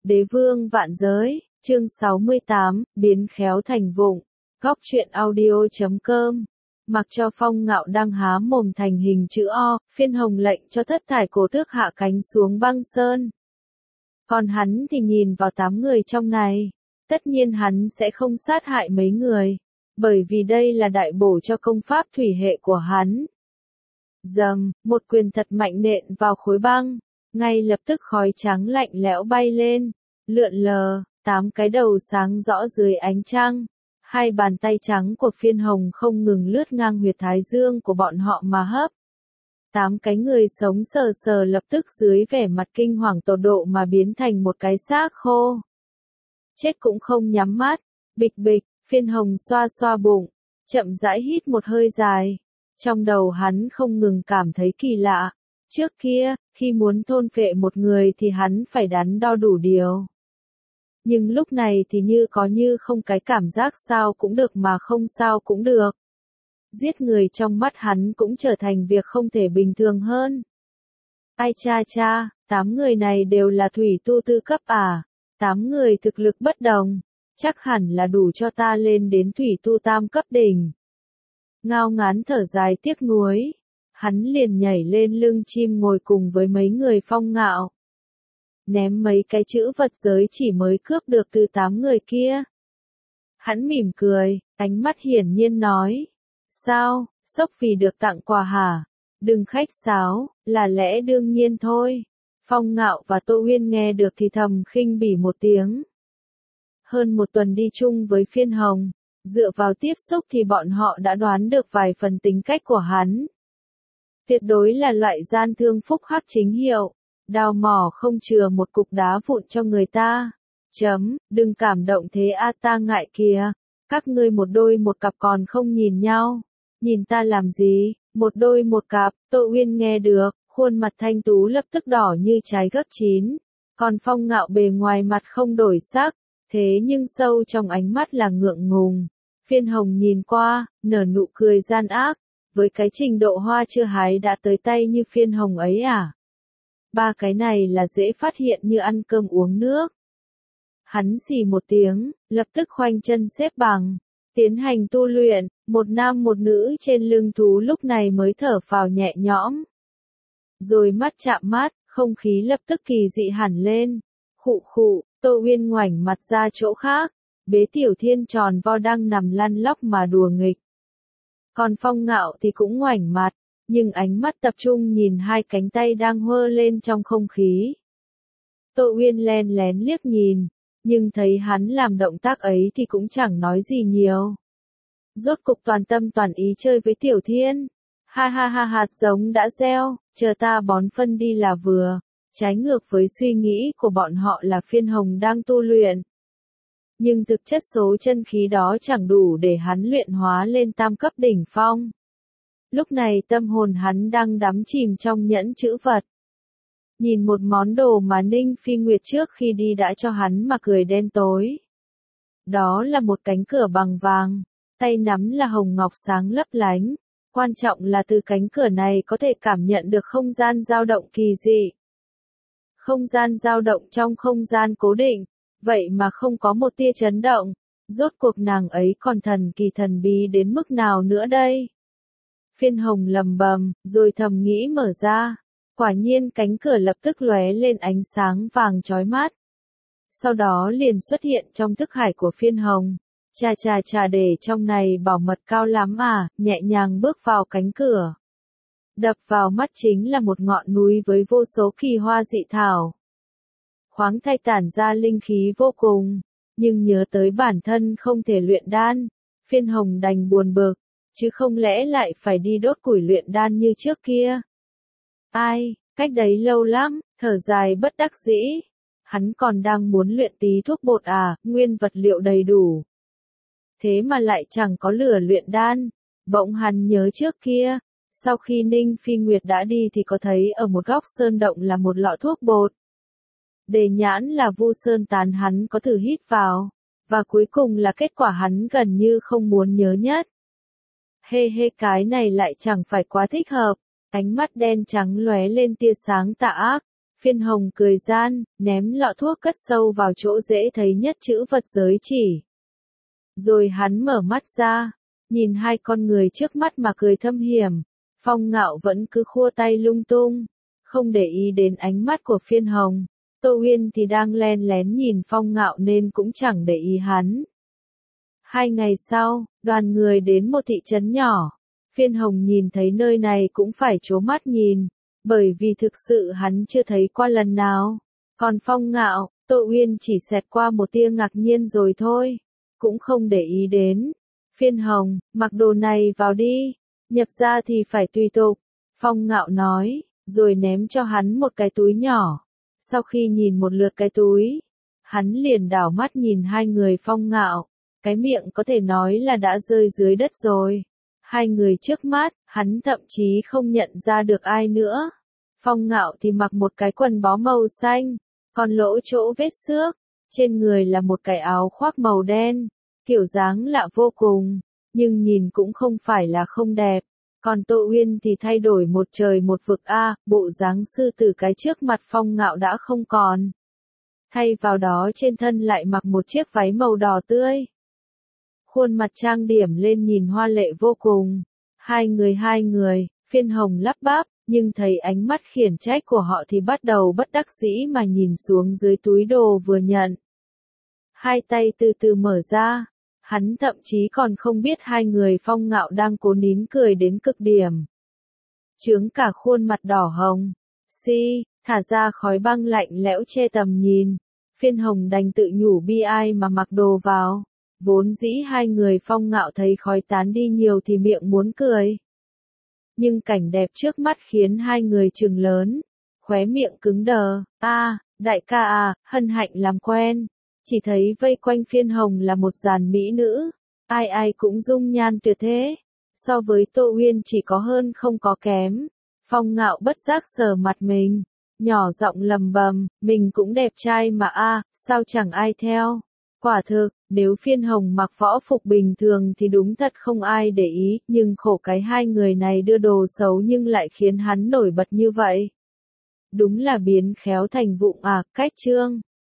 Đế vương vạn giới, chương 68, biến khéo thành vụng. Góc truyện audio.com. Mặc cho Phong Ngạo đang há mồm thành hình chữ O, Phiên Hồng lệnh cho Thất Thải Cổ Tước hạ cánh xuống băng sơn. Còn hắn thì nhìn vào 8 người trong này. Tất nhiên hắn sẽ không sát hại mấy người, bởi vì đây là đại bổ cho công pháp thủy hệ của hắn. Dầm, một quyền thật mạnh nện vào khối băng, ngay lập tức khói trắng lạnh lẽo bay lên, lượn lờ, 8 cái đầu sáng rõ dưới ánh trăng. Hai bàn tay trắng của Phiên Hồng không ngừng lướt ngang huyệt thái dương của bọn họ mà hấp. 8 cái người sống sờ sờ lập tức dưới vẻ mặt kinh hoàng tột độ mà biến thành một cái xác khô. Chết cũng không nhắm mắt, bịch bịch, Phiên Hồng xoa xoa bụng, chậm rãi hít một hơi dài. Trong đầu hắn không ngừng cảm thấy kỳ lạ. Trước kia, khi muốn thôn phệ một người thì hắn phải đắn đo đủ điều. Nhưng lúc này thì như có như không, cái cảm giác sao cũng được mà không sao cũng được. Giết người trong mắt hắn cũng trở thành việc không thể bình thường hơn. Ai cha cha, 8 người này đều là thủy tu tư cấp à? 8 người thực lực bất đồng, chắc hẳn là đủ cho ta lên đến thủy tu tam cấp đỉnh. Ngao Ngán thở dài tiếc nuối, hắn liền nhảy lên lưng chim ngồi cùng với mấy người Phong Ngạo. Ném mấy cái chữ vật giới chỉ mới cướp được từ 8 người kia. Hắn mỉm cười, ánh mắt hiển nhiên nói. Sao, sốc vì được tặng quà hả? Đừng khách sáo, là lẽ đương nhiên thôi. Phong Ngạo và Tô Uyên nghe được thì thầm khinh bỉ một tiếng. Hơn một tuần đi chung với Phiên Hồng, dựa vào tiếp xúc thì bọn họ đã đoán được vài phần tính cách của hắn. Tuyệt đối là loại gian thương phúc hắc chính hiệu, đào mỏ không chừa một cục đá vụn cho người ta. Đừng cảm động thế a, ta ngại kìa, các ngươi một đôi một cặp còn không nhìn nhau, nhìn ta làm gì, một đôi một cặp. Tô Uyên nghe được, khuôn mặt thanh tú lập tức đỏ như trái gấc chín, còn Phong Ngạo bề ngoài mặt không đổi sắc, thế nhưng sâu trong ánh mắt là ngượng ngùng. Phiên Hồng nhìn qua, nở nụ cười gian ác, với cái trình độ hoa chưa hái đã tới tay như Phiên Hồng ấy à? 3 cái này là dễ phát hiện như ăn cơm uống nước. Hắn xì một tiếng, lập tức khoanh chân xếp bằng, tiến hành tu luyện. Một nam một nữ trên lưng thú lúc này mới thở phào nhẹ nhõm. Rồi mắt chạm mắt, không khí lập tức kỳ dị hẳn lên. Khụ khụ, Tô Uyên ngoảnh mặt ra chỗ khác, bế Tiểu Thiên tròn vo đang nằm lăn lóc mà đùa nghịch. Còn Phong Ngạo thì cũng ngoảnh mặt, nhưng ánh mắt tập trung nhìn hai cánh tay đang hơ lên trong không khí. Tô Uyên len lén liếc nhìn, nhưng thấy hắn làm động tác ấy thì cũng chẳng nói gì nhiều. Rốt cục toàn tâm toàn ý chơi với Tiểu Thiên. Ha ha ha, hạt giống đã gieo, chờ ta bón phân đi là vừa. Trái ngược với suy nghĩ của bọn họ là Phiên Hồng đang tu luyện. Nhưng thực chất số chân khí đó chẳng đủ để hắn luyện hóa lên tam cấp đỉnh phong. Lúc này tâm hồn hắn đang đắm chìm trong nhẫn chữ vật. Nhìn một món đồ mà Ninh Phi Nguyệt trước khi đi đã cho hắn mà cười đen tối. Đó là một cánh cửa bằng vàng, tay nắm là hồng ngọc sáng lấp lánh. Quan trọng là từ cánh cửa này có thể cảm nhận được không gian dao động kỳ dị. Không gian dao động trong không gian cố định, vậy mà không có một tia chấn động. Rốt cuộc nàng ấy còn thần kỳ thần bí đến mức nào nữa đây? Phiên Hồng lầm bầm, rồi thầm nghĩ mở ra. Quả nhiên cánh cửa lập tức lóe lên ánh sáng vàng chói mắt. Sau đó liền xuất hiện trong thức hải của Phiên Hồng. Chà để trong này bảo mật cao lắm à, nhẹ nhàng bước vào cánh cửa. Đập vào mắt chính là một ngọn núi với vô số kỳ hoa dị thảo. Khoáng thạch tản ra linh khí vô cùng, nhưng nhớ tới bản thân không thể luyện đan, Phiên Hồng đành buồn bực, chứ không lẽ lại phải đi đốt củi luyện đan như trước kia. Ai, cách đấy lâu lắm, thở dài bất đắc dĩ. Hắn còn đang muốn luyện tí thuốc bột à, nguyên vật liệu đầy đủ. Thế mà lại chẳng có lửa luyện đan. Bỗng hắn nhớ trước kia, sau khi Ninh Phi Nguyệt đã đi thì có thấy ở một góc sơn động là một lọ thuốc bột. Đề nhãn là Vu Sơn tán hắn có thử hít vào, và cuối cùng là kết quả hắn gần như không muốn nhớ nhất. Cái này lại chẳng phải quá thích hợp, ánh mắt đen trắng lóe lên tia sáng tà ác, Phiên Hồng cười gian, ném lọ thuốc cất sâu vào chỗ dễ thấy nhất chữ vật giới chỉ. Rồi hắn mở mắt ra, nhìn hai con người trước mắt mà cười thâm hiểm. Phong Ngạo vẫn cứ khua tay lung tung, không để ý đến ánh mắt của Phiên Hồng. Tô Uyên thì đang len lén nhìn Phong Ngạo nên cũng chẳng để ý hắn. 2 ngày sau, đoàn người đến một thị trấn nhỏ. Phiên Hồng nhìn thấy nơi này cũng phải trố mắt nhìn, bởi vì thực sự hắn chưa thấy qua lần nào. Còn Phong Ngạo, Tô Uyên chỉ xẹt qua một tia ngạc nhiên rồi thôi, cũng không để ý đến. Phiên Hồng, mặc đồ này vào đi, nhập ra thì phải tùy tục. Phong Ngạo nói, rồi ném cho hắn một cái túi nhỏ. Sau khi nhìn một lượt cái túi, hắn liền đảo mắt nhìn hai người Phong Ngạo, cái miệng có thể nói là đã rơi dưới đất rồi. Hai người trước mắt, hắn thậm chí không nhận ra được ai nữa. Phong Ngạo thì mặc một cái quần bó màu xanh, còn lỗ chỗ vết xước, trên người là một cái áo khoác màu đen, kiểu dáng lạ vô cùng, nhưng nhìn cũng không phải là không đẹp. Còn Tô Uyên thì thay đổi một trời một vực bộ dáng sư tử cái trước mặt Phong Ngạo đã không còn. Thay vào đó trên thân lại mặc một chiếc váy màu đỏ tươi. Khuôn mặt trang điểm lên nhìn hoa lệ vô cùng. Hai người, Phiên Hồng lắp bắp, nhưng thấy ánh mắt khiển trách của họ thì bắt đầu bất đắc dĩ mà nhìn xuống dưới túi đồ vừa nhận. Hai tay từ từ mở ra. Hắn thậm chí còn không biết hai người Phong Ngạo đang cố nín cười đến cực điểm. Chướng cả khuôn mặt đỏ hồng. Thả ra khói băng lạnh lẽo che tầm nhìn. Phiên Hồng đành tự nhủ bi ai mà mặc đồ vào. Vốn dĩ hai người Phong Ngạo thấy khói tán đi nhiều thì miệng muốn cười. Nhưng cảnh đẹp trước mắt khiến hai người trừng lớn. Khóe miệng cứng đờ. Đại ca hân hạnh làm quen. Chỉ thấy vây quanh Phiên Hồng là một dàn mỹ nữ, ai cũng dung nhan tuyệt thế, so với Tô Uyên chỉ có hơn không có kém. Phong Ngạo bất giác sờ mặt mình, nhỏ giọng lầm bầm, mình cũng đẹp trai mà sao chẳng ai theo. Quả thực, nếu Phiên Hồng mặc võ phục bình thường thì đúng thật không ai để ý, nhưng khổ cái hai người này đưa đồ xấu nhưng lại khiến hắn nổi bật như vậy. Đúng là biến khéo thành vụng cách chương.